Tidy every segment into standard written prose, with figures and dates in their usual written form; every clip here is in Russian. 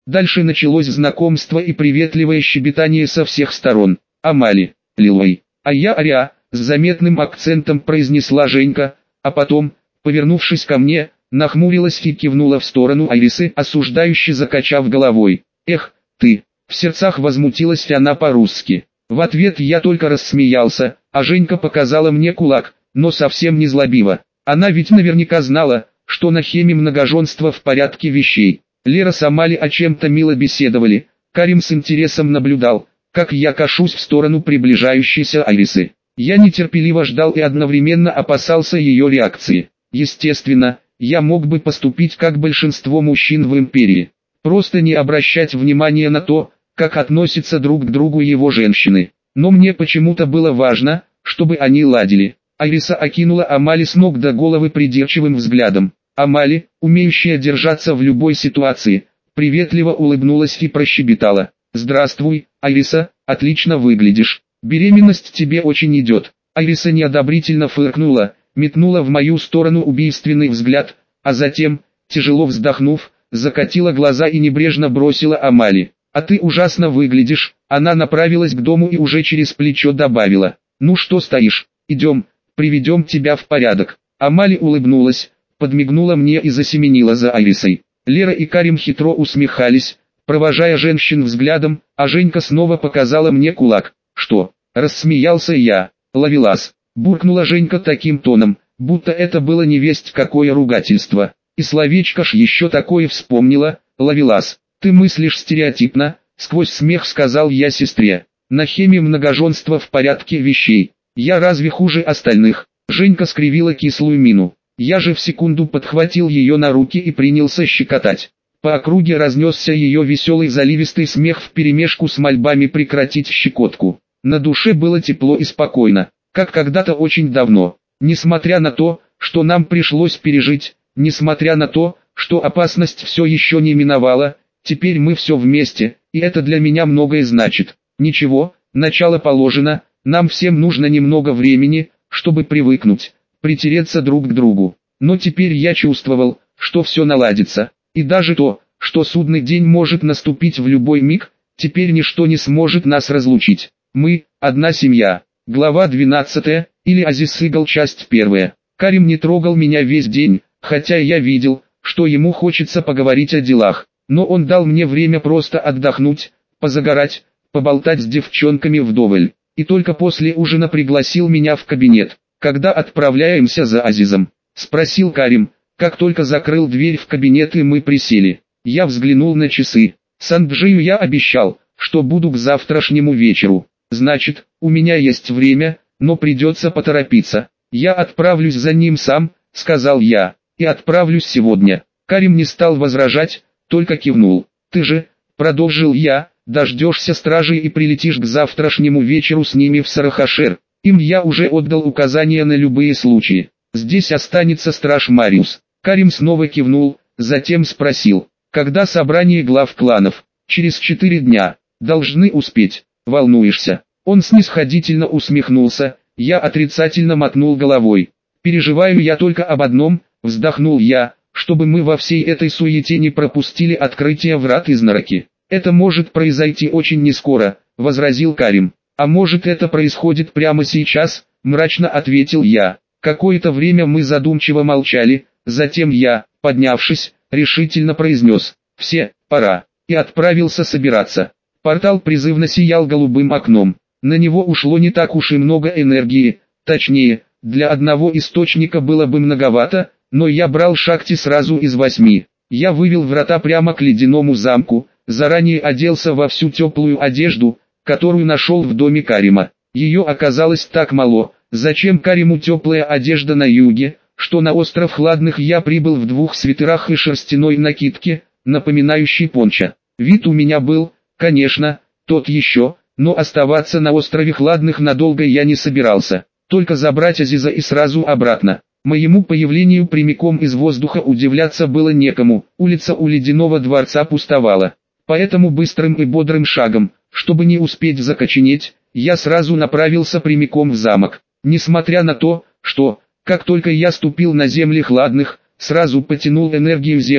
Дальше началось знакомство и приветливое щебетание со всех сторон. «Амали, Лилой, а я Аря», с заметным акцентом произнесла Женька, а потом, повернувшись ко мне, нахмурилась и кивнула в сторону Айрисы, осуждающе закачав головой. «Эх, ты!» В сердцах возмутилась она по-русски. В ответ я только рассмеялся, а Женька показала мне кулак, но совсем не злобиво. Она ведь наверняка знала, что на Хеме многоженство в порядке вещей. Лера с Амали о чем-то мило беседовали. Карим с интересом наблюдал, как я кашусь в сторону приближающейся Айрисы. Я нетерпеливо ждал и одновременно опасался ее реакции. Естественно, я мог бы поступить как большинство мужчин в империи. Просто не обращать внимания на то, как относятся друг к другу его женщины. Но мне почему-то было важно, чтобы они ладили. Айриса окинула Амали с ног до головы придирчивым взглядом. Амали, умеющая держаться в любой ситуации, приветливо улыбнулась и прощебетала. «Здравствуй, Айриса, отлично выглядишь. Беременность тебе очень идет». Айриса неодобрительно фыркнула, метнула в мою сторону убийственный взгляд, а затем, тяжело вздохнув, закатила глаза и небрежно бросила Амали. «А ты ужасно выглядишь». Она направилась к дому и уже через плечо добавила. «Ну что стоишь, идем, приведем тебя в порядок». Амали улыбнулась, подмигнула мне и засеменила за Айрисой. Лера и Карим хитро усмехались, провожая женщин взглядом, а Женька снова показала мне кулак. «Что?» – рассмеялся я. «Ловелас», – буркнула Женька таким тоном, будто это было невесть какое ругательство. И словечко ж еще такое вспомнила. «Ловелас, ты мыслишь стереотипно», – сквозь смех сказал я сестре. «На Хеме многоженство в порядке вещей. Я разве хуже остальных?» Женька скривила кислую мину. Я же в секунду подхватил ее на руки и принялся щекотать. По округе разнесся ее веселый заливистый смех вперемешку с мольбами прекратить щекотку. На душе было тепло и спокойно, как когда-то очень давно. Несмотря на то, что нам пришлось пережить, несмотря на то, что опасность все еще не миновала, теперь мы все вместе, и это для меня многое значит. Ничего, начало положено, нам всем нужно немного времени, чтобы привыкнуть, притереться друг к другу. Но теперь я чувствовал, что все наладится. И даже то, что судный день может наступить в любой миг, теперь ничто не сможет нас разлучить. Мы – одна семья. Глава 12, или Азиз Игл, часть 1. Карим не трогал меня весь день, хотя я видел, что ему хочется поговорить о делах. Но он дал мне время просто отдохнуть, позагорать, поболтать с девчонками вдоволь. И только после ужина пригласил меня в кабинет. «Когда отправляемся за Азизом?» – спросил Карим, как только закрыл дверь в кабинет и мы присели. Я взглянул на часы. Санджию я обещал, что буду к завтрашнему вечеру. Значит, у меня есть время, но придется поторопиться. «Я отправлюсь за ним сам», – сказал я, – «и отправлюсь сегодня». Карим не стал возражать, только кивнул. «Ты же», – продолжил я, – «дождешься стражи и прилетишь к завтрашнему вечеру с ними в Сарахашер. Им я уже отдал указания на любые случаи. Здесь останется страж Мариус». Карим снова кивнул, затем спросил, «Когда собрание глав кланов?» «Через 4 дня. Должны успеть. Волнуешься?» Он снисходительно усмехнулся, я отрицательно мотнул головой. «Переживаю я только об одном», вздохнул я, «чтобы мы во всей этой суете не пропустили открытие врат Изнараки». «Это может произойти очень нескоро», возразил Карим. «А может, это происходит прямо сейчас?» мрачно ответил я. Какое-то время мы задумчиво молчали, затем я, поднявшись, решительно произнес: «Все, пора», и отправился собираться. Портал призывно сиял голубым окном. На него ушло не так уж и много энергии, точнее, для одного источника было бы многовато, но я брал шахти сразу из 8. Я вывел врата прямо к ледяному замку, заранее оделся во всю теплую одежду, которую нашел в доме Карима. Ее оказалось так мало, зачем Кариму теплая одежда на юге, что на остров Хладных я прибыл в 2 свитерах и шерстяной накидке, напоминающей пончо. Вид у меня был, конечно, тот еще, но оставаться на острове Хладных надолго я не собирался, только забрать Азиза и сразу обратно. Моему появлению прямиком из воздуха удивляться было некому, улица у Ледяного дворца пустовала. Поэтому быстрым и бодрым шагом, чтобы не успеть закоченеть, я сразу направился прямиком в замок. Несмотря на то, что, как только я ступил на земли Хладных, сразу потянул энергию земли,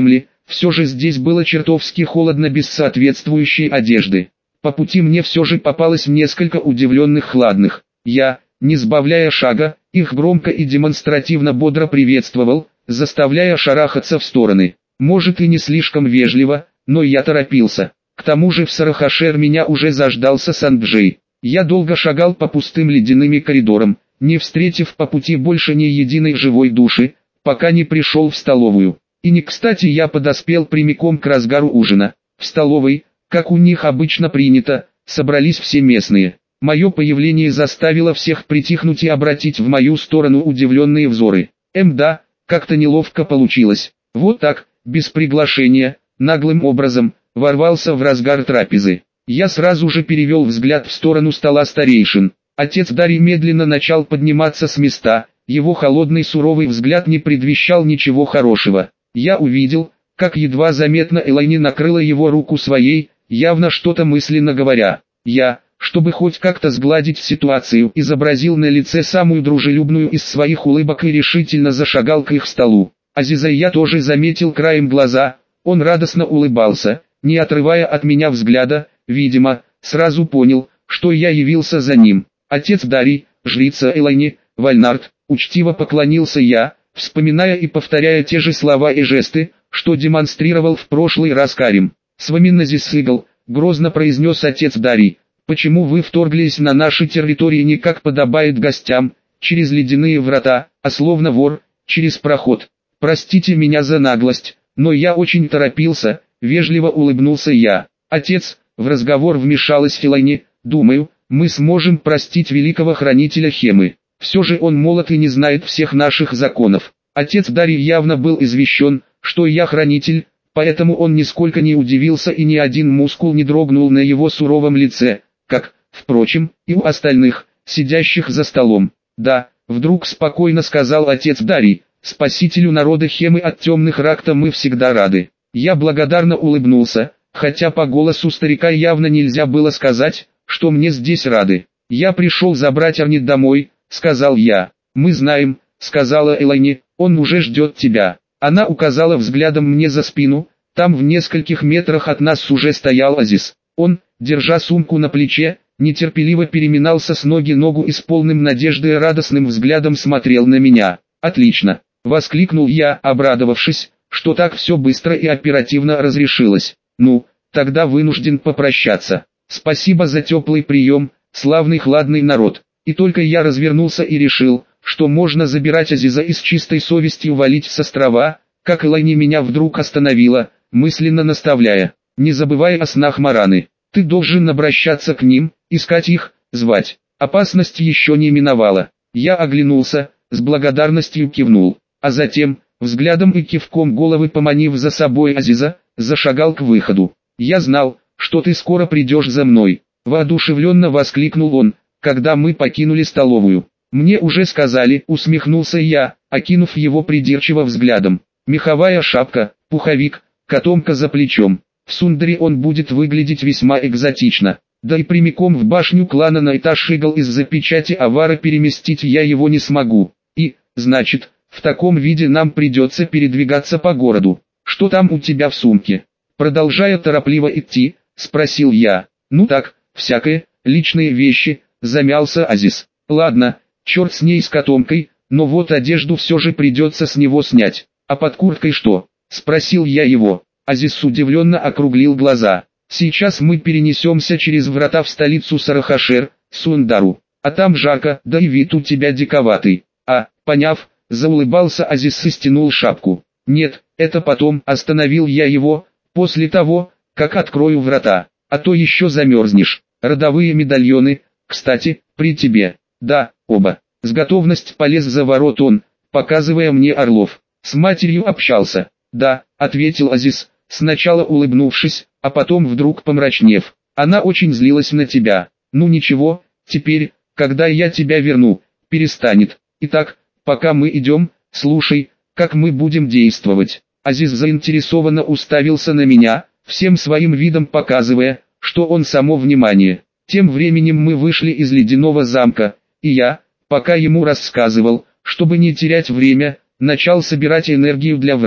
все же здесь было чертовски холодно без соответствующей одежды. По пути мне все же попалось несколько удивленных хладных. Я, не сбавляя шага, их громко и демонстративно бодро приветствовал, заставляя шарахаться в стороны. Может и не слишком вежливо, но я торопился. К тому же в Сарахашер меня уже заждался Санджей. Я долго шагал по пустым ледяными коридорам, не встретив по пути больше ни единой живой души, пока не пришел в столовую. И не кстати я подоспел прямиком к разгару ужина. В столовой, как у них обычно принято, собрались все местные. Мое появление заставило всех притихнуть и обратить в мою сторону удивленные взоры. Да, как-то неловко получилось. Вот так, без приглашения, наглым образом, ворвался в разгар трапезы. Я сразу же перевел взгляд в сторону стола старейшин. Отец Дарий медленно начал подниматься с места, его холодный суровый взгляд не предвещал ничего хорошего. Я увидел, как едва заметно Элайни накрыла его руку своей, явно что-то мысленно говоря. Я, чтобы хоть как-то сгладить ситуацию, изобразил на лице самую дружелюбную из своих улыбок и решительно зашагал к их столу. Азиза я тоже заметил краем глаза, он радостно улыбался, не отрывая от меня взгляда, видимо, сразу понял, что я явился за ним. Отец Дарий, жрица Элайни, Вальнард, учтиво поклонился я, вспоминая и повторяя те же слова и жесты, что демонстрировал в прошлый раз Карим. «Сваминназисыгал», грозно произнес отец Дарий, «почему вы вторглись на наши территории не как подобает гостям, через ледяные врата, а словно вор, через проход? Простите меня за наглость, но я очень торопился», вежливо улыбнулся я. «Отец», в разговор вмешалась Элайни, «думаю, мы сможем простить великого хранителя Хемы. Все же он молод и не знает всех наших законов». Отец Дарий явно был извещен, что я хранитель, поэтому он нисколько не удивился и ни один мускул не дрогнул на его суровом лице, как, впрочем, и у остальных, сидящих за столом. «Да», вдруг спокойно сказал отец Дарий, «спасителю народа Хемы от темных ракта мы всегда рады». Я благодарно улыбнулся, хотя по голосу старика явно нельзя было сказать, что мне здесь рады. «Я пришел забрать Арнит домой», — сказал я. «Мы знаем», — сказала Элайни, — «он уже ждет тебя». Она указала взглядом мне за спину, там в нескольких метрах от нас уже стоял Азиз. Он, держа сумку на плече, нетерпеливо переминался с ноги на ногу и с полным надежды и радостным взглядом смотрел на меня. «Отлично!» — воскликнул я, обрадовавшись, что так все быстро и оперативно разрешилось. «Ну, тогда вынужден попрощаться. Спасибо за теплый прием, славный хладный народ». И только я развернулся и решил, что можно забирать Азиза и с чистой совестью валить с острова, как Элайни меня вдруг остановила, мысленно наставляя: «Не забывай о снах Мараны. Ты должен обращаться к ним, искать их, звать». Опасность еще не миновала. Я оглянулся, с благодарностью кивнул, а затем, взглядом и кивком головы поманив за собой Азиза, зашагал к выходу. «Я знал, что ты скоро придешь за мной», — воодушевленно воскликнул он, когда мы покинули столовую. «Мне уже сказали», — усмехнулся я, окинув его придирчиво взглядом. «Меховая шапка, пуховик, котомка за плечом. В Сундаре он будет выглядеть весьма экзотично. Да и прямиком в башню клана на этаж Шигал из-за печати Авара переместить я его не смогу. И, значит, в таком виде нам придется передвигаться по городу. Что там у тебя в сумке?» Продолжая торопливо идти, спросил я. «Ну так, всякое, личные вещи», — замялся Азиз. «Ладно, черт с ней с котомкой, но вот одежду все же придется с него снять». «А под курткой что?» — спросил я его. Азиз удивленно округлил глаза. «Сейчас мы перенесемся через врата в столицу Сарахашер, Сундару. А там жарко, да и вид у тебя диковатый». Поняв, заулыбался Азиз и стянул шапку. «Нет, это потом», — остановил я его, «после того, как открою врата, а то еще замерзнешь. Родовые медальоны, кстати, при тебе». «Да, оба». С готовностью полез за ворот он, показывая мне орлов. «С матерью общался». «Да», — ответил Азиз, сначала улыбнувшись, а потом вдруг помрачнев. «Она очень злилась на тебя. Ну ничего, теперь, когда я тебя верну, перестанет. Итак, пока мы идем, слушай, как мы будем действовать». Азиз заинтересованно уставился на меня, всем своим видом показывая, что он само внимание. Тем временем мы вышли из ледяного замка, и я, пока ему рассказывал, чтобы не терять время, начал собирать энергию для врат.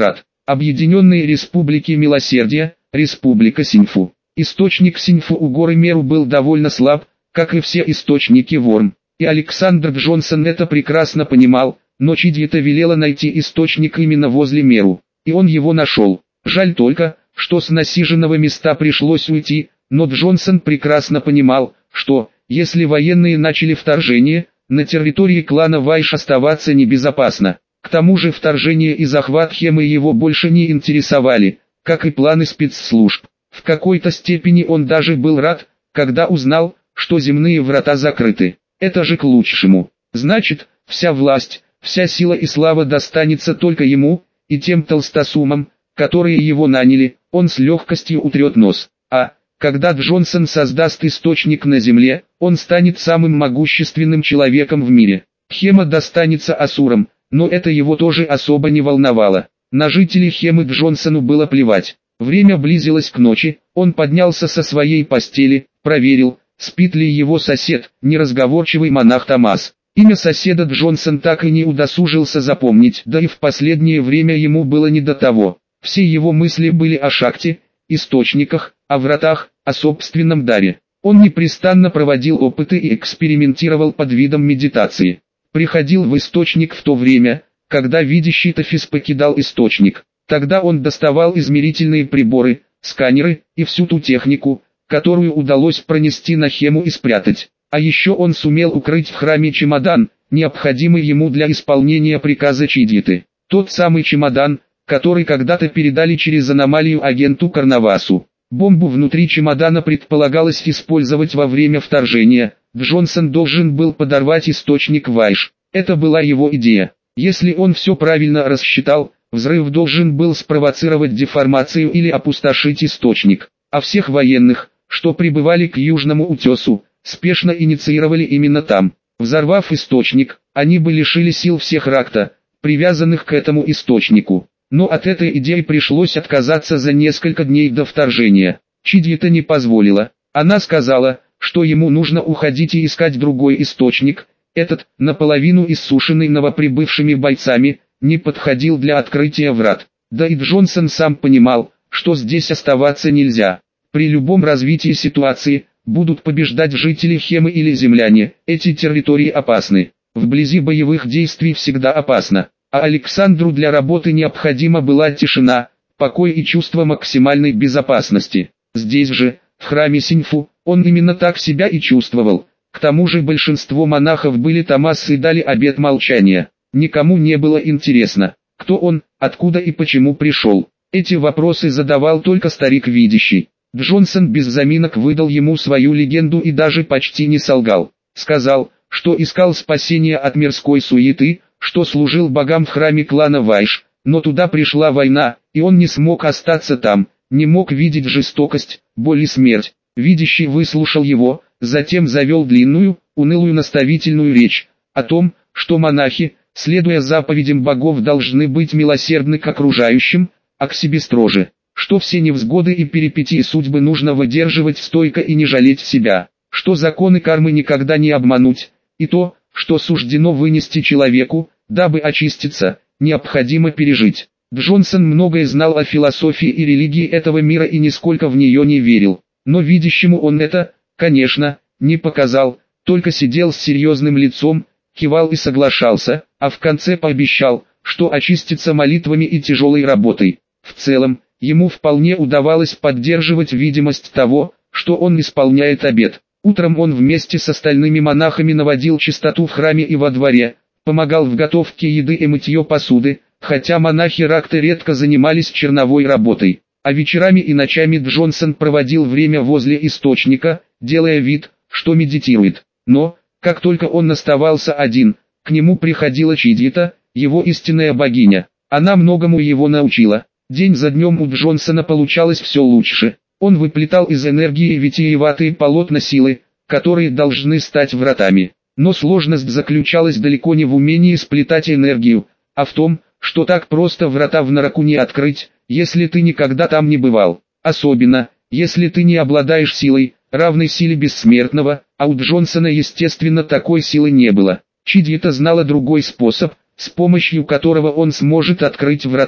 Объединенные Республики Милосердия, Республика Синьфу. Источник Синьфу у горы Меру был довольно слаб, как и все источники Ворм. И Александр Джонсон это прекрасно понимал, но Чидьета велела найти источник именно возле Меру. И он его нашел. Жаль только, что с насиженного места пришлось уйти, но Джонсон прекрасно понимал, что, если военные начали вторжение, на территории клана Вайш оставаться небезопасно. К тому же вторжение и захват Хемы его больше не интересовали, как и планы спецслужб. В какой-то степени он даже был рад, когда узнал, что земные врата закрыты. Это же к лучшему. Значит, вся власть, вся сила и слава достанется только ему, и тем толстосумам, которые его наняли, он с легкостью утрет нос. А, когда Джонсон создаст источник на земле, он станет самым могущественным человеком в мире. Хема достанется асурам, но это его тоже особо не волновало. На жителей Хемы Джонсону было плевать. Время близилось к ночи, он поднялся со своей постели, проверил, спит ли его сосед, неразговорчивый монах Томас. Имя соседа Джонсон так и не удосужился запомнить, да и в последнее время ему было не до того. Все его мысли были о шахте, источниках, о вратах, о собственном даре. Он непрестанно проводил опыты и экспериментировал под видом медитации. Приходил в источник в то время, когда видящий Тофис покидал источник. Тогда он доставал измерительные приборы, сканеры и всю ту технику, которую удалось пронести на Хему и спрятать. А еще он сумел укрыть в храме чемодан, необходимый ему для исполнения приказа Чидьеты. Тот самый чемодан, который когда-то передали через аномалию агенту Карнавасу. Бомбу внутри чемодана предполагалось использовать во время вторжения. Джонсон должен был подорвать источник Вайш. Это была его идея. Если он все правильно рассчитал, взрыв должен был спровоцировать деформацию или опустошить источник. А всех военных, что прибывали к Южному утесу, спешно инициировали именно там. Взорвав источник, они бы лишили сил всех Ракта, привязанных к этому источнику. Но от этой идеи пришлось отказаться за несколько дней до вторжения. Чидьета не позволила. Она сказала, что ему нужно уходить и искать другой источник. Этот, наполовину иссушенный новоприбывшими бойцами, не подходил для открытия врат. Да и Джонсон сам понимал, что здесь оставаться нельзя. При любом развитии ситуации, будут побеждать жители Хемы или земляне, эти территории опасны. Вблизи боевых действий всегда опасно. А Александру для работы необходима была тишина, покой и чувство максимальной безопасности. Здесь же, в храме Синьфу, он именно так себя и чувствовал. К тому же большинство монахов были Томас и дали обет молчания. Никому не было интересно, кто он, откуда и почему пришел. Эти вопросы задавал только старик видящий. Джонсон без заминок выдал ему свою легенду и даже почти не солгал. Сказал, что искал спасения от мирской суеты, что служил богам в храме клана Вайш, но туда пришла война, и он не смог остаться там, не мог видеть жестокость, боль и смерть. Видящий выслушал его, затем завел длинную, унылую наставительную речь, о том, что монахи, следуя заповедям богов, должны быть милосердны к окружающим, а к себе строже, что все невзгоды и перипетии судьбы нужно выдерживать стойко и не жалеть себя, что законы кармы никогда не обмануть, и то, что суждено вынести человеку, дабы очиститься, необходимо пережить. Джонсон многое знал о философии и религии этого мира и нисколько в нее не верил, но видящему он это, конечно, не показал, только сидел с серьезным лицом, кивал и соглашался, а в конце пообещал, что очистится молитвами и тяжелой работой. В целом, ему вполне удавалось поддерживать видимость того, что он исполняет обет. Утром он вместе с остальными монахами наводил чистоту в храме и во дворе, помогал в готовке еды и мытье посуды, хотя монахи Ракты редко занимались черновой работой. А вечерами и ночами Джонсон проводил время возле источника, делая вид, что медитирует. Но, как только он оставался один, к нему приходила Чидьета, его истинная богиня. Она многому его научила. День за днем у Джонсона получалось все лучше. Он выплетал из энергии витиеватые полотна силы, которые должны стать вратами. Но сложность заключалась далеко не в умении сплетать энергию, а в том, что так просто врата в Нараку не открыть, если ты никогда там не бывал. Особенно, если ты не обладаешь силой, равной силе бессмертного, а у Джонсона естественно такой силы не было. Чидьета знала другой способ, с помощью которого он сможет открыть врата.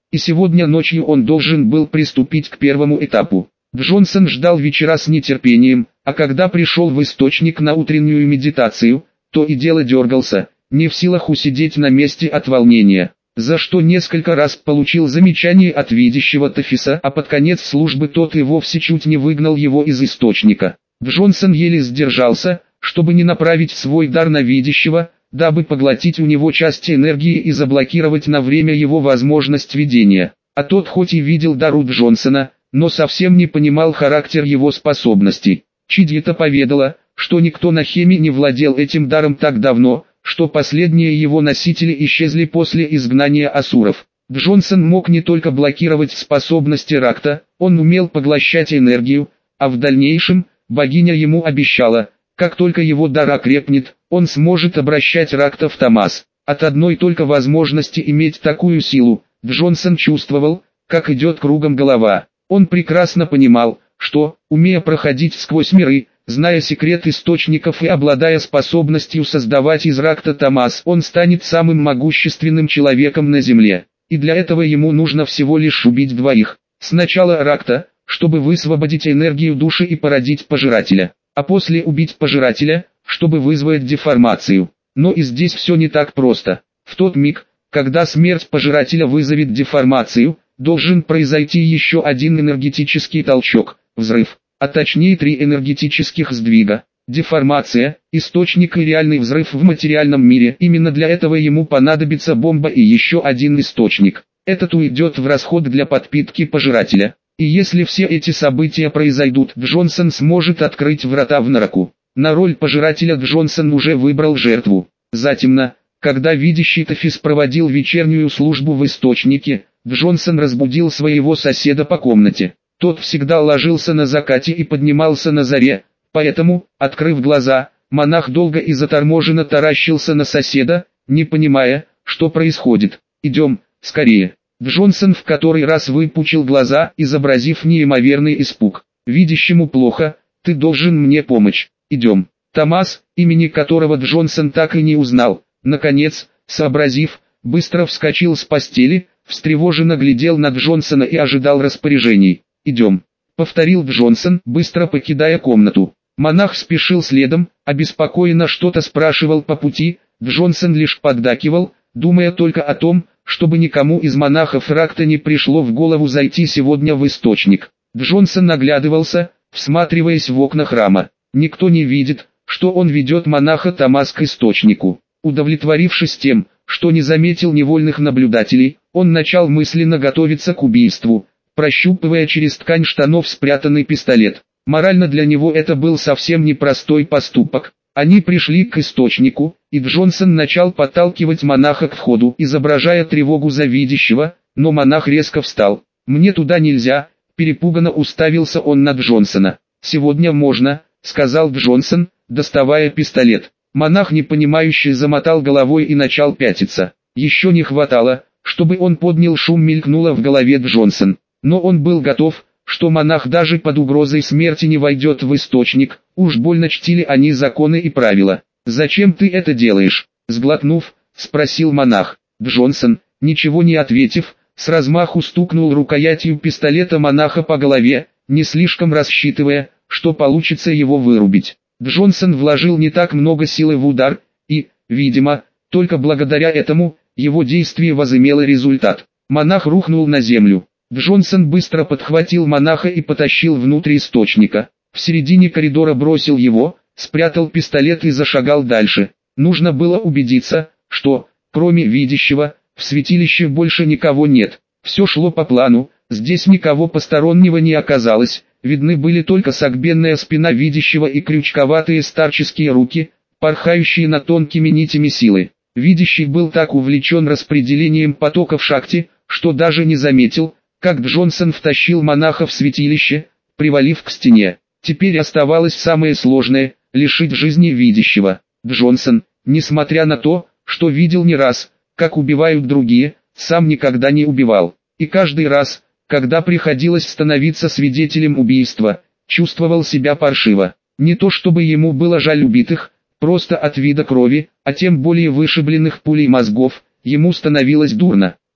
и сегодня ночью он должен был приступить к первому этапу. Джонсон ждал вечера с нетерпением, а когда пришел в источник на утреннюю медитацию, то и дело дергался, не в силах усидеть на месте от волнения, за что несколько раз получил замечание от видящего Тафиса, а под конец службы тот и вовсе чуть не выгнал его из источника. Джонсон еле сдержался, чтобы не направить свой дар на видящего, дабы поглотить у него часть энергии и заблокировать на время его возможность видения. А тот хоть и видел дар у Джонсона, но совсем не понимал характер его способностей. Чидьята поведала, что никто на Хеме не владел этим даром так давно, что последние его носители исчезли после изгнания асуров. Джонсон мог не только блокировать способности Ракта, он умел поглощать энергию, а в дальнейшем, богиня ему обещала, как только его дар окрепнет, он сможет обращать Ракта в Тамас. От одной только возможности иметь такую силу, Джонсон чувствовал, как идет кругом голова. Он прекрасно понимал, что, умея проходить сквозь миры, зная секрет источников и обладая способностью создавать из Ракта Тамас, он станет самым могущественным человеком на Земле. И для этого ему нужно всего лишь убить двоих. Сначала Ракта, чтобы высвободить энергию души и породить пожирателя, а после убить пожирателя, чтобы вызвать деформацию. Но и здесь все не так просто. В тот миг, когда смерть пожирателя вызовет деформацию, должен произойти еще один энергетический толчок, взрыв, а точнее 3 энергетических сдвига. Деформация, источник и реальный взрыв в материальном мире. Именно для этого ему понадобится бомба и еще один источник. Этот уйдет в расход для подпитки пожирателя. И если все эти события произойдут, Джонсон сможет открыть врата в Нараку. На роль пожирателя Джонсон уже выбрал жертву. Затемно, когда видящий Тафис проводил вечернюю службу в источнике, Джонсон разбудил своего соседа по комнате. Тот всегда ложился на закате и поднимался на заре, поэтому, открыв глаза, монах долго и заторможенно таращился на соседа, не понимая, что происходит. «Идем, скорее». Джонсон в который раз выпучил глаза, изобразив неимоверный испуг. «Видящему плохо, ты должен мне помочь. Идем». Томас, имени которого Джонсон так и не узнал, наконец, сообразив, быстро вскочил с постели, встревоженно глядел на Джонсона и ожидал распоряжений. «Идем», — повторил Джонсон, быстро покидая комнату. Монах спешил следом, обеспокоенно что-то спрашивал по пути, Джонсон лишь поддакивал, думая только о том, чтобы никому из монахов Ракта не пришло в голову зайти сегодня в источник. Джонсон наглядывался, всматриваясь в окна храма. Никто не видит, что он ведет монаха Томас к источнику. Удовлетворившись тем, что не заметил невольных наблюдателей, он начал мысленно готовиться к убийству, прощупывая через ткань штанов спрятанный пистолет. Морально для него это был совсем непростой поступок. Они пришли к источнику, и Джонсон начал подталкивать монаха к входу, изображая тревогу за видящего, но монах резко встал. «Мне туда нельзя», перепуганно уставился он на Джонсона. «Сегодня можно», сказал Джонсон, доставая пистолет. Монах непонимающе замотал головой и начал пятиться. Еще не хватало, чтобы он поднял шум, мелькнуло в голове Джонсон. Но он был готов, что монах даже под угрозой смерти не войдет в источник, уж больно чтили они законы и правила. «Зачем ты это делаешь?» Сглотнув, спросил монах. Джонсон, ничего не ответив, с размаху стукнул рукоятью пистолета монаха по голове, не слишком рассчитывая, что получится его вырубить. Джонсон вложил не так много силы в удар, и, видимо, только благодаря этому, его действие возымело результат. Монах рухнул на землю. Джонсон быстро подхватил монаха и потащил внутрь источника. В середине коридора бросил его, спрятал пистолет и зашагал дальше. Нужно было убедиться, что, кроме видящего, в святилище больше никого нет. Все шло по плану, здесь никого постороннего не оказалось. Видны были только согбенная спина видящего и крючковатые старческие руки, порхающие над тонкими нитями силы. Видящий был так увлечен распределением потока в шахте, что даже не заметил, как Джонсон втащил монаха в святилище, привалив к стене. Теперь оставалось самое сложное – лишить жизни видящего. Джонсон, несмотря на то, что видел не раз, как убивают другие, сам никогда не убивал. И каждый раз, когда приходилось становиться свидетелем убийства, чувствовал себя паршиво. Не то чтобы ему было жаль убитых, просто от вида крови, а тем более вышибленных пулей мозгов, ему становилось дурно.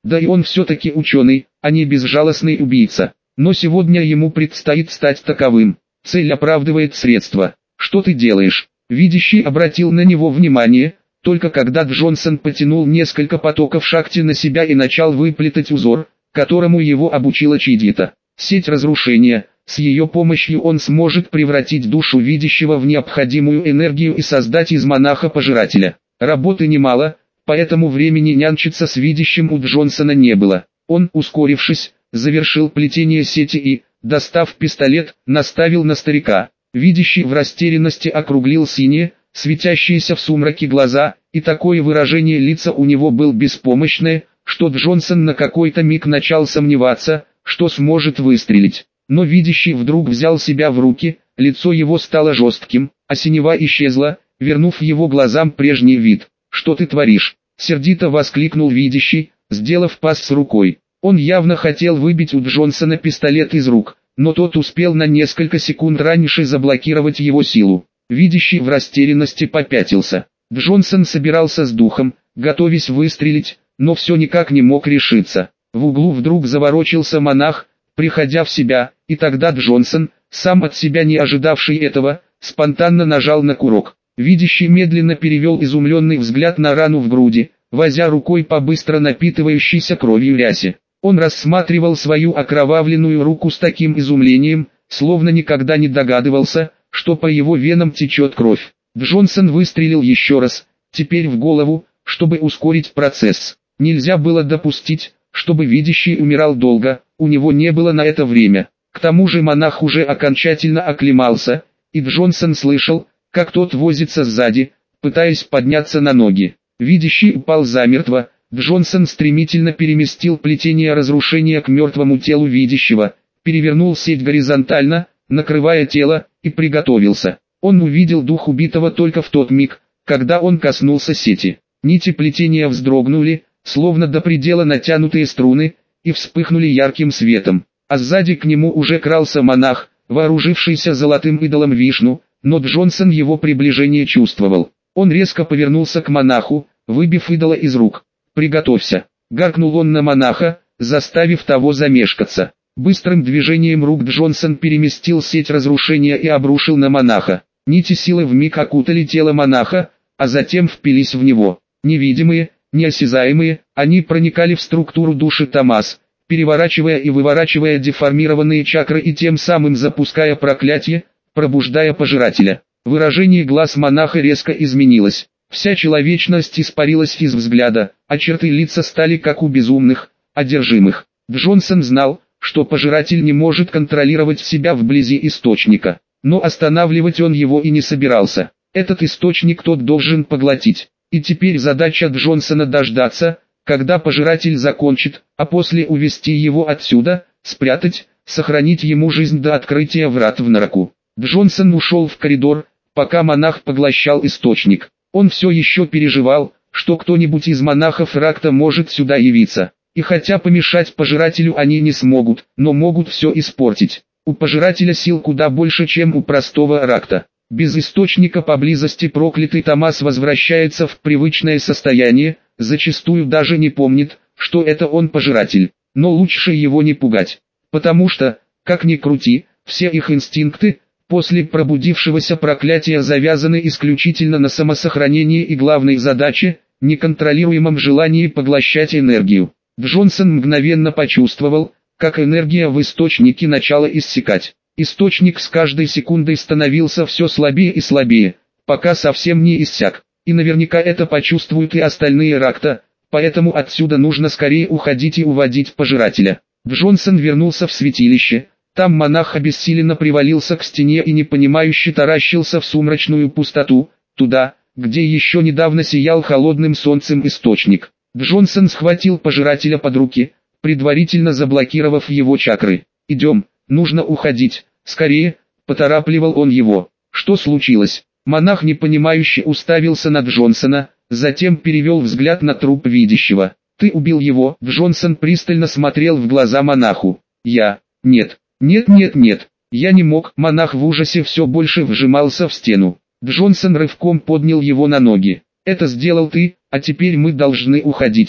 Да и он все-таки ученый, а не безжалостный убийца. Но сегодня ему предстоит стать таковым. Цель оправдывает средства. Что ты делаешь? Видящий обратил на него внимание, только когда Джонсон потянул несколько потоков шакти на себя и начал выплетать узор, которому его обучила Чидита. Сеть разрушения. С ее помощью он сможет превратить душу видящего в необходимую энергию и создать из монаха пожирателя. Работы немало, поэтому времени нянчиться с видящим у Джонсона не было. Он, ускорившись, завершил плетение сети и, достав пистолет, наставил на старика. Видящий в растерянности округлил синие, светящиеся в сумраке глаза, и такое выражение лица у него было беспомощное, что Джонсон на какой-то миг начал сомневаться, что сможет выстрелить. Но видящий вдруг взял себя в руки, лицо его стало жестким, а синева исчезла, вернув его глазам прежний вид. «Что ты творишь?» — сердито воскликнул видящий, сделав пас с рукой. Он явно хотел выбить у Джонсона пистолет из рук, но тот успел на несколько секунд раньше заблокировать его силу. Видящий в растерянности попятился. Джонсон собирался с духом, готовясь выстрелить, но все никак не мог решиться. В углу вдруг заворочился монах, приходя в себя, и тогда Джонсон, сам от себя не ожидавший этого, спонтанно нажал на курок. Видящий медленно перевел изумленный взгляд на рану в груди, возя рукой по быстро напитывающейся кровью рясе. Он рассматривал свою окровавленную руку с таким изумлением, словно никогда не догадывался, что по его венам течет кровь. Джонсон выстрелил еще раз, теперь в голову, чтобы ускорить процесс. Нельзя было допустить, чтобы видящий умирал долго, у него не было на это время. К тому же монах уже окончательно оклемался, и Джонсон слышал, как тот возится сзади, пытаясь подняться на ноги. Видящий упал замертво, Джонсон стремительно переместил плетение разрушения к мертвому телу видящего, перевернул сеть горизонтально, накрывая тело, и приготовился. Он увидел дух убитого только в тот миг, когда он коснулся сети. Нити плетения вздрогнули, словно до предела натянутые струны, и вспыхнули ярким светом. А сзади к нему уже крался монах, вооружившийся золотым идолом Вишну, но Джонсон его приближение чувствовал. Он резко повернулся к монаху, выбив идола из рук. «Приготовься!» — гаркнул он на монаха, заставив того замешкаться. Быстрым движением рук Джонсон переместил сеть разрушения и обрушил на монаха. Нити силы вмиг окутали тело монаха, а затем впились в него. Невидимые, неосязаемые, они проникали в структуру души Томас, переворачивая и выворачивая деформированные чакры и тем самым запуская проклятие, пробуждая пожирателя. Выражение глаз монаха резко изменилось. Вся человечность испарилась из взгляда, а черты лица стали как у безумных, одержимых. Джонсон знал, что пожиратель не может контролировать себя вблизи источника, но останавливать он его и не собирался. Этот источник тот должен поглотить. И теперь задача Джонсона дождаться, когда пожиратель закончит, а после увести его отсюда, спрятать, сохранить ему жизнь до открытия врат в Нараку. Джонсон ушел в коридор, пока монах поглощал источник. Он все еще переживал, что кто-нибудь из монахов Ракта может сюда явиться. И хотя помешать пожирателю они не смогут, но могут все испортить. У пожирателя сил куда больше, чем у простого Ракта. Без источника поблизости проклятый Томас возвращается в привычное состояние, зачастую даже не помнит, что это он пожиратель. Но лучше его не пугать, потому что, как ни крути, все их инстинкты, после пробудившегося проклятия завязаны исключительно на самосохранении и главной задаче, неконтролируемом желании поглощать энергию. Джонсон мгновенно почувствовал, как энергия в источнике начала иссякать. Источник с каждой секундой становился все слабее и слабее, пока совсем не иссяк. И наверняка это почувствуют и остальные Ракта, поэтому отсюда нужно скорее уходить и уводить пожирателя. Джонсон вернулся в святилище. Там монах обессиленно привалился к стене и непонимающе таращился в сумрачную пустоту, туда, где еще недавно сиял холодным солнцем источник. Джонсон схватил пожирателя под руки, предварительно заблокировав его чакры. «Идем, нужно уходить, скорее», — поторапливал он его. «Что случилось?» Монах непонимающе уставился на Джонсона, затем перевел взгляд на труп видящего. «Ты убил его?» Джонсон пристально смотрел в глаза монаху. «Я? Нет. Нет, я не мог». Монах в ужасе все больше вжимался в стену. Джонсон рывком поднял его на ноги. «Это сделал ты, а теперь мы должны уходить.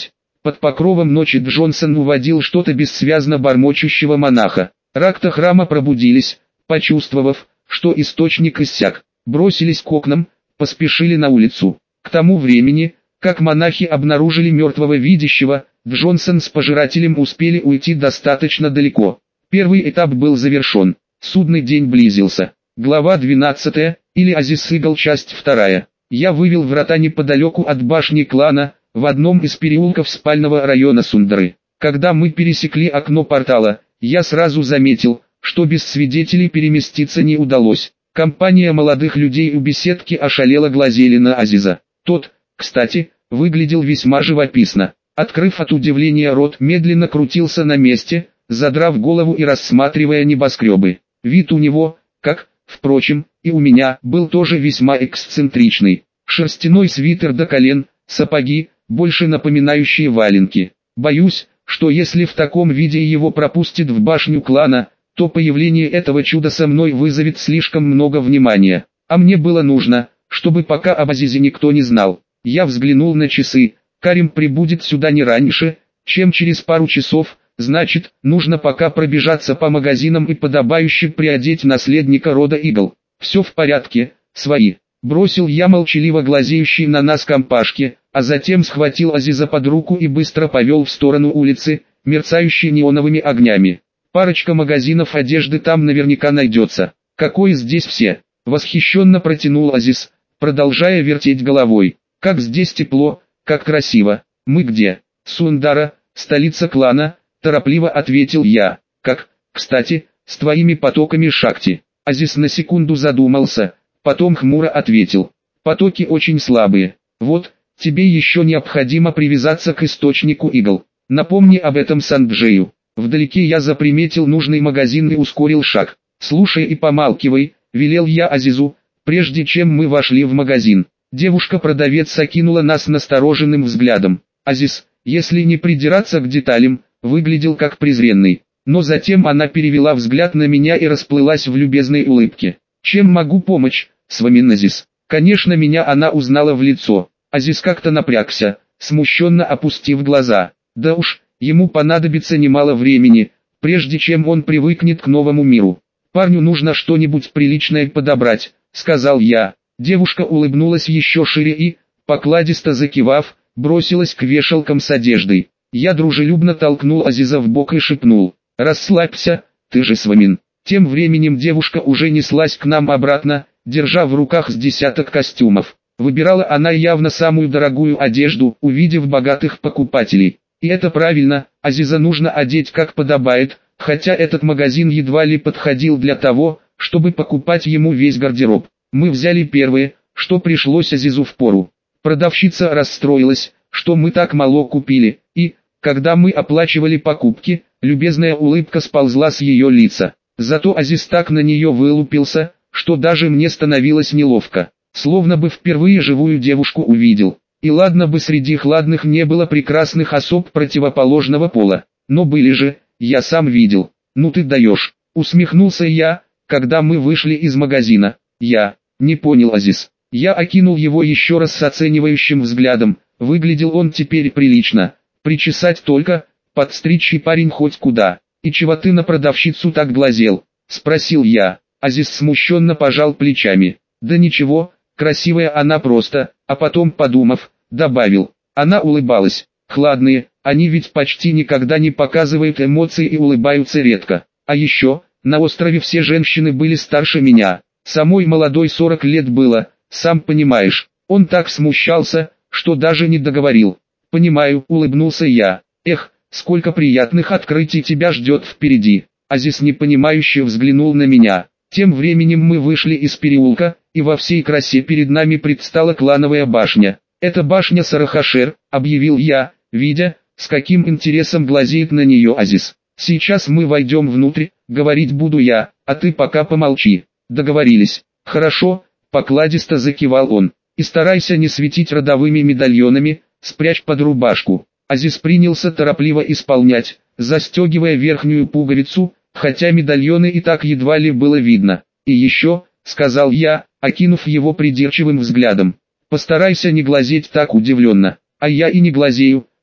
Под покровом ночи Джонсон уводил что-то бессвязно бормочущего монаха. Ракта храма пробудились, почувствовав, что источник иссяк, бросились к окнам, поспешили на улицу. К тому времени, как монахи обнаружили мертвого видящего, Джонсон с пожирателем успели уйти достаточно далеко. Первый этап был завершен. Судный день близился. Глава 12, или Азиз Игл, часть 2. Я вывел врата неподалеку от башни клана, в одном из переулков спального района Сундары. Когда мы пересекли окно портала, я сразу заметил, что без свидетелей переместиться не удалось. Компания молодых людей у беседки ошалело глазели на Азиза. Тот, кстати, выглядел весьма живописно. Открыв от удивления рот, медленно крутился на месте, задрав голову и рассматривая небоскребы. Вид у него, как, впрочем, и у меня, был тоже весьма эксцентричный. Шерстяной свитер до колен, сапоги, больше напоминающие валенки. Боюсь, что если в таком виде его пропустят в башню клана, то появление этого чуда со мной вызовет слишком много внимания. А мне было нужно, чтобы пока об Азизе никто не знал. Я взглянул на часы. Карим прибудет сюда не раньше, чем через пару часов, значит, нужно пока пробежаться по магазинам и подобающе приодеть наследника рода Игл. Все в порядке, свои. Бросил я молчаливо глазеющий на нас компашке, а затем схватил Азиза под руку и быстро повел в сторону улицы, мерцающей неоновыми огнями. Парочка магазинов одежды там наверняка найдется. Какой здесь все? Восхищенно протянул Азиз, продолжая вертеть головой. Как здесь тепло, как красиво. Мы где? Сундара, столица клана, торопливо ответил я. Как, кстати, с твоими потоками Шакти? Азиз на секунду задумался, потом хмуро ответил. Потоки очень слабые. Вот, тебе еще необходимо привязаться к источнику Игл. Напомни об этом Санджею. Вдалеке я заприметил нужный магазин и ускорил шаг. Слушай и помалкивай, велел я Азизу, прежде чем мы вошли в магазин. Девушка-продавец окинула нас настороженным взглядом. Азиз, если не придираться к деталям, выглядел как презренный. Но затем она перевела взгляд на меня и расплылась в любезной улыбке. Чем могу помочь, Свамин Азиз? Конечно, меня она узнала в лицо. Азиз как-то напрягся, смущенно опустив глаза. Да уж, ему понадобится немало времени, прежде чем он привыкнет к новому миру. Парню нужно что-нибудь приличное подобрать, сказал я. Девушка улыбнулась еще шире и, покладисто закивав, бросилась к вешалкам с одеждой. Я дружелюбно толкнул Азиза в бок и шепнул: «Расслабься, ты же Свамин». Тем временем девушка уже неслась к нам обратно, держа в руках с десяток костюмов. Выбирала она явно самую дорогую одежду, увидев богатых покупателей. И это правильно, Азиза нужно одеть как подобает, хотя этот магазин едва ли подходил для того, чтобы покупать ему весь гардероб. Мы взяли первое, что пришлось Азизу впору. Продавщица расстроилась, что мы так мало купили, и, когда мы оплачивали покупки, любезная улыбка сползла с ее лица. Зато Азиз так на нее вылупился, что даже мне становилось неловко, словно бы впервые живую девушку увидел. И ладно бы среди хладных не было прекрасных особ противоположного пола, но были же, я сам видел. Ну ты даешь, усмехнулся я, когда мы вышли из магазина. Я не понял, Азиз. Я окинул его еще раз с оценивающим взглядом. Выглядел он теперь прилично. Причесать только, подстричь и парень хоть куда. И чего ты на продавщицу так глазел? Спросил я. Азиз смущенно пожал плечами. Да ничего, красивая она просто, а потом подумав, добавил. Она улыбалась. Хладные, они ведь почти никогда не показывают эмоций и улыбаются редко. А еще, на острове все женщины были старше меня. Самой молодой 40 лет было, сам понимаешь. Он так смущался, что даже не договорил. Понимаю, улыбнулся я. Эх, сколько приятных открытий тебя ждет впереди. Азиз непонимающе взглянул на меня. Тем временем мы вышли из переулка, и во всей красе перед нами предстала клановая башня. «Это башня Сарахашер», — объявил я, видя, с каким интересом глазеет на нее Азиз. «Сейчас мы войдем внутрь, говорить буду я, а ты пока помолчи». Договорились. «Хорошо», — покладисто закивал он. «И старайся не светить родовыми медальонами, спрячь под рубашку». Азиз принялся торопливо исполнять, застегивая верхнюю пуговицу, хотя медальоны и так едва ли было видно. «И еще», — сказал я, окинув его придирчивым взглядом, — «постарайся не глазеть так удивленно». «А я и не глазею»,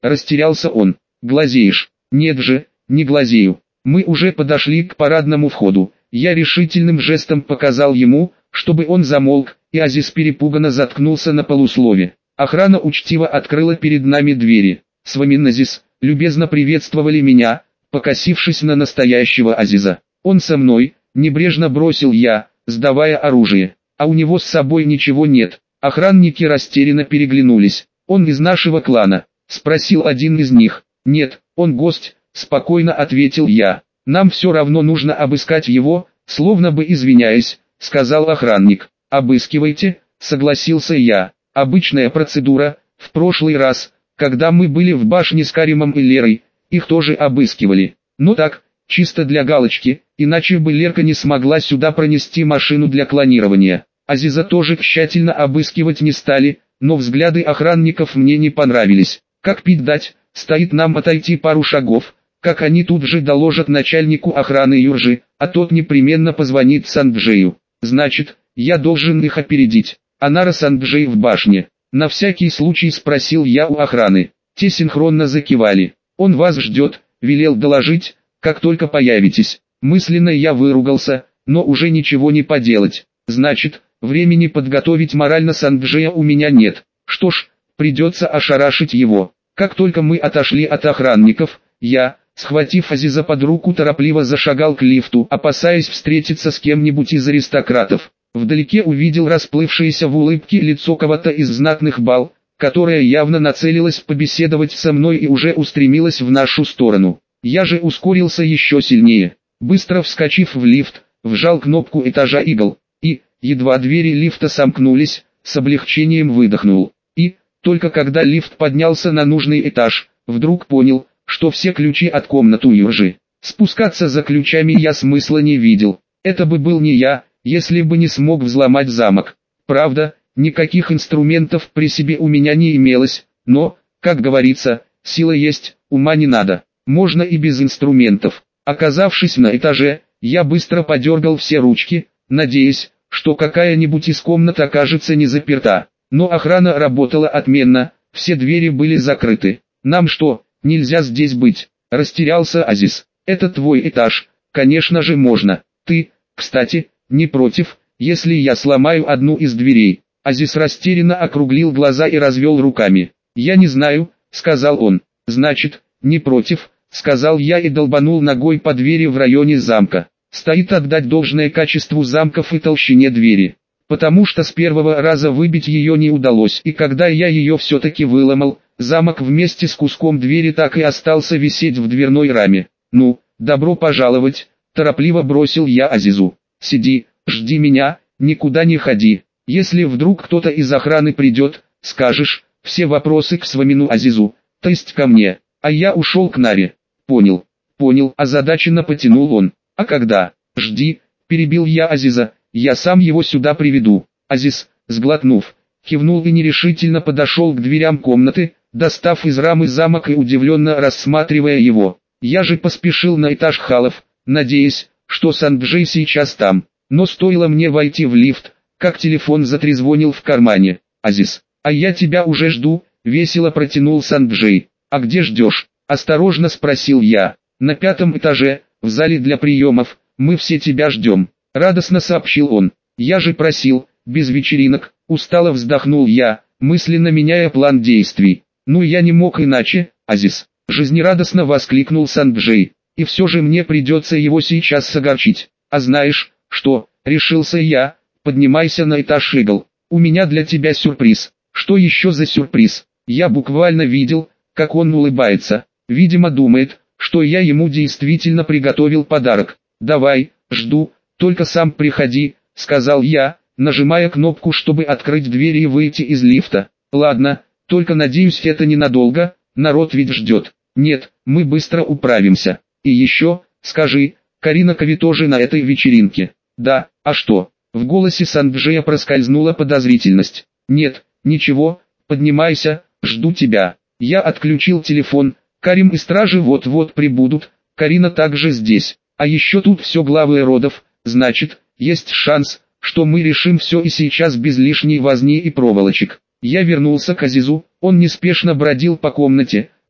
растерялся он. Глазеешь? Нет же, не глазею. Мы уже подошли к парадному входу. Я решительным жестом показал ему, чтобы он замолк, и Азиз перепуганно заткнулся на полуслове. Охрана учтиво открыла перед нами двери. «С вами Назис», любезно приветствовали меня, покосившись на настоящего Азиза. «Он со мной», небрежно бросил я, сдавая оружие. «А у него с собой ничего нет». Охранники растерянно переглянулись. «Он из нашего клана?» — спросил один из них. «Нет, он гость», — спокойно ответил я. «Нам все равно нужно обыскать его», словно бы извиняясь, сказал охранник. «Обыскивайте», согласился я. «Обычная процедура. В прошлый раз, когда мы были в башне с Каримом и Лерой, их тоже обыскивали. Но так, чисто для галочки, иначе бы Лерка не смогла сюда пронести машину для клонирования». Азиза тоже тщательно обыскивать не стали, но взгляды охранников мне не понравились. Как пить дать, стоит нам отойти пару шагов, как они тут же доложат начальнику охраны Юржи, а тот непременно позвонит Санджею. Значит, я должен их опередить. Анара Санджей в башне. На всякий случай спросил я у охраны. Те синхронно закивали. «Он вас ждет», велел доложить, как только появитесь. Мысленно я выругался, но уже ничего не поделать. Значит, времени подготовить морально Санджея у меня нет. Что ж, придется ошарашить его. Как только мы отошли от охранников, я, схватив Азиза под руку, торопливо зашагал к лифту, опасаясь встретиться с кем-нибудь из аристократов. Вдалеке увидел расплывшееся в улыбке лицо кого-то из знатных бал, которая явно нацелилась побеседовать со мной и уже устремилась в нашу сторону. Я же ускорился еще сильнее. Быстро вскочив в лифт, вжал кнопку этажа игл, и, едва двери лифта сомкнулись, с облегчением выдохнул. И, только когда лифт поднялся на нужный этаж, вдруг понял, что все ключи от комнаты у Юржи. Спускаться за ключами я смысла не видел. Это бы был не я, если бы не смог взломать замок. Правда, никаких инструментов при себе у меня не имелось, но, как говорится, сила есть, ума не надо. Можно и без инструментов. Оказавшись на этаже, я быстро подергал все ручки, надеясь, что какая-нибудь из комнат окажется не заперта. Но охрана работала отменно, все двери были закрыты. «Нам что, нельзя здесь быть?» – растерялся Азиз. «Это твой этаж, конечно же можно. Ты, кстати, не против, если я сломаю одну из дверей?» Азиз растерянно округлил глаза и развел руками. «Я не знаю», — сказал он. «Значит, не против», — сказал я и долбанул ногой по двери в районе замка. Стоит отдать должное качеству замков и толщине двери. Потому что с первого раза выбить ее не удалось, и когда я ее все-таки выломал, замок вместе с куском двери так и остался висеть в дверной раме. «Ну, добро пожаловать», — торопливо бросил я Азизу. «Сиди, жди меня, никуда не ходи. Если вдруг кто-то из охраны придет, скажешь, все вопросы к своему Азизу, то есть ко мне». А я ушел к Наре. «Понял, озадаченно потянул он. «А когда?» «Жди», перебил я Азиза, «я сам его сюда приведу». Азиз, сглотнув, кивнул и нерешительно подошел к дверям комнаты, достав из рамы замок и удивленно рассматривая его. Я же поспешил на этаж халов, надеясь, что Санджей сейчас там. Но стоило мне войти в лифт, как телефон затрезвонил в кармане. «Азиз, а я тебя уже жду», — весело протянул Санджей. «А где ждешь?» — осторожно спросил я. «На 5-м этаже, в зале для приемов, мы все тебя ждем», — радостно сообщил он. «Я же просил, без вечеринок», — устало вздохнул я, мысленно меняя план действий. «Ну я не мог иначе, Азиз», — жизнерадостно воскликнул Санджей. «И все же мне придется его сейчас согорчить. А знаешь, что?» — решился я. «Поднимайся на этаж игл. У меня для тебя сюрприз». «Что еще за сюрприз?» Я буквально видел, как он улыбается. Видимо, думает, что я ему действительно приготовил подарок. «Давай, жду, только сам приходи», — сказал я, нажимая кнопку, чтобы открыть дверь и выйти из лифта. «Ладно, только надеюсь, это ненадолго, народ ведь ждет». «Нет, мы быстро управимся. И еще, скажи, Карина ведь тоже на этой вечеринке?» «Да, а что?» В голосе Санджея проскользнула подозрительность. «Нет, ничего, поднимайся, жду тебя». Я отключил телефон. Карим и стражи вот-вот прибудут, Карина также здесь. А еще тут все главы родов, значит, есть шанс, что мы решим все и сейчас без лишней возни и проволочек. Я вернулся к Азизу, он неспешно бродил по комнате,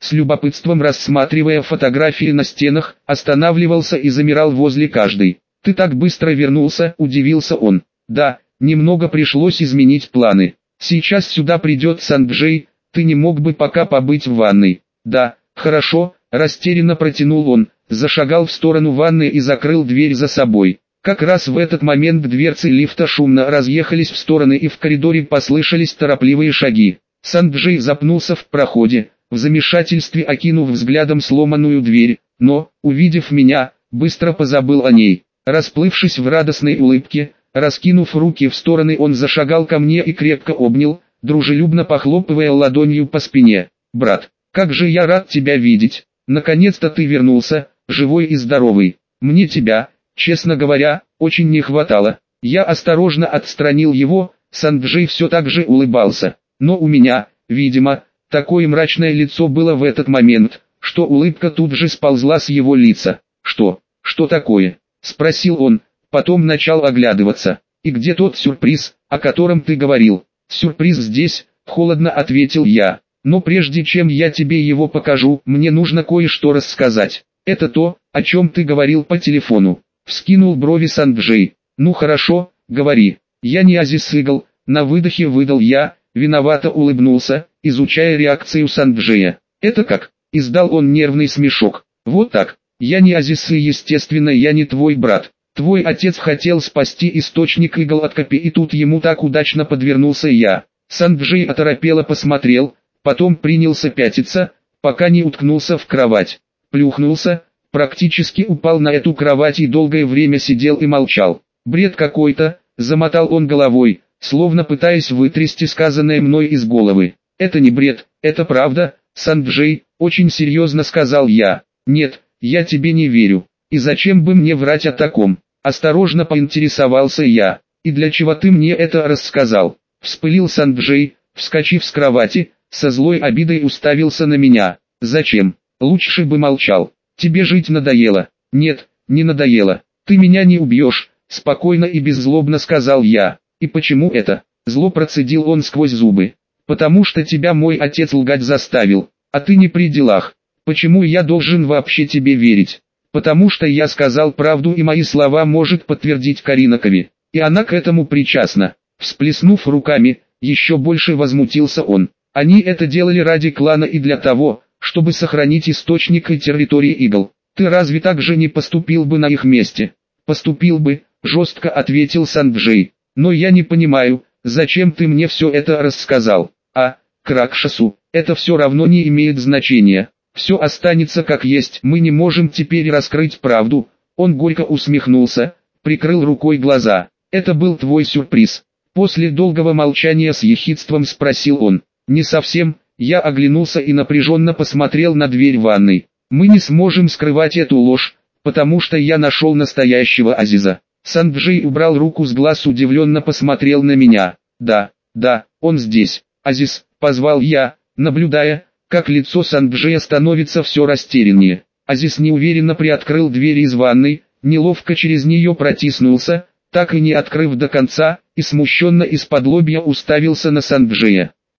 с любопытством рассматривая фотографии на стенах, останавливался и замирал возле каждой. «Ты так быстро вернулся», – удивился он. «Да, немного пришлось изменить планы. Сейчас сюда придет Санджей, ты не мог бы пока побыть в ванной?» «Да, хорошо», – растерянно протянул он, зашагал в сторону ванны и закрыл дверь за собой. Как раз в этот момент дверцы лифта шумно разъехались в стороны и в коридоре послышались торопливые шаги. Санджей запнулся в проходе, в замешательстве окинув взглядом сломанную дверь, но, увидев меня, быстро позабыл о ней. Расплывшись в радостной улыбке, раскинув руки в стороны, он зашагал ко мне и крепко обнял, дружелюбно похлопывая ладонью по спине. «Брат, как же я рад тебя видеть! Наконец-то ты вернулся, живой и здоровый. Мне тебя, честно говоря, очень не хватало». Я осторожно отстранил его, Санджей все так же улыбался. Но у меня, видимо, такое мрачное лицо было в этот момент, что улыбка тут же сползла с его лица. «Что такое?» – спросил он, потом начал оглядываться. «И где тот сюрприз, о котором ты говорил?» «Сюрприз здесь», – холодно ответил я. «Но прежде чем я тебе его покажу, мне нужно кое-что рассказать. Это то, о чем ты говорил по телефону». Вскинул брови Санджей. «Ну хорошо, говори». «Я не Азиз Игл», – на выдохе выдал я, виновато улыбнулся, изучая реакцию Санджея. «Это как?» – издал он нервный смешок. «Вот так. Я не Азиз и естественно я не твой брат. Твой отец хотел спасти источник игл от Копи и тут ему так удачно подвернулся я». Санджей оторопело посмотрел, потом принялся пятиться, пока не уткнулся в кровать. Плюхнулся, практически упал на эту кровать и долгое время сидел и молчал. «Бред какой-то», – замотал он головой, словно пытаясь вытрясти сказанное мной из головы. «Это не бред, это правда, Санджей», – очень серьезно сказал я. «Нет, я тебе не верю. И зачем бы мне врать о таком?» Осторожно поинтересовался я. «И для чего ты мне это рассказал?» Вспылил Санджей, вскочив с кровати, со злой обидой уставился на меня. «Зачем? Лучше бы молчал. Тебе жить надоело». «Нет, не надоело. Ты меня не убьешь», – спокойно и беззлобно сказал я. «И почему это?» – зло процедил он сквозь зубы. «Потому что тебя мой отец лгать заставил, а ты не при делах. Почему я должен вообще тебе верить? Потому что я сказал правду и мои слова может подтвердить Карина Кови, и она к этому причастна». Всплеснув руками, еще больше возмутился он. «Они это делали ради клана и для того, чтобы сохранить источник и территории игл. Ты разве так же не поступил бы на их месте?» «Поступил бы», – жестко ответил Санджей. «Но я не понимаю, зачем ты мне все это рассказал?» К Ракшасу, это все равно не имеет значения. Все останется как есть, мы не можем теперь раскрыть правду». Он горько усмехнулся, прикрыл рукой глаза. «Это был твой сюрприз?» После долгого молчания с ехидством спросил он. «Не совсем», я оглянулся и напряженно посмотрел на дверь ванной. «Мы не сможем скрывать эту ложь, потому что я нашел настоящего Азиза». Санджей убрал руку с глаз, удивленно посмотрел на меня. Да, он здесь. «Азиз», позвал я, наблюдая, как лицо Санджея становится все растеряннее. Азиз неуверенно приоткрыл дверь из ванной, неловко через нее протиснулся, так и не открыв до конца, и смущенно из-под лобья уставился на Санджея.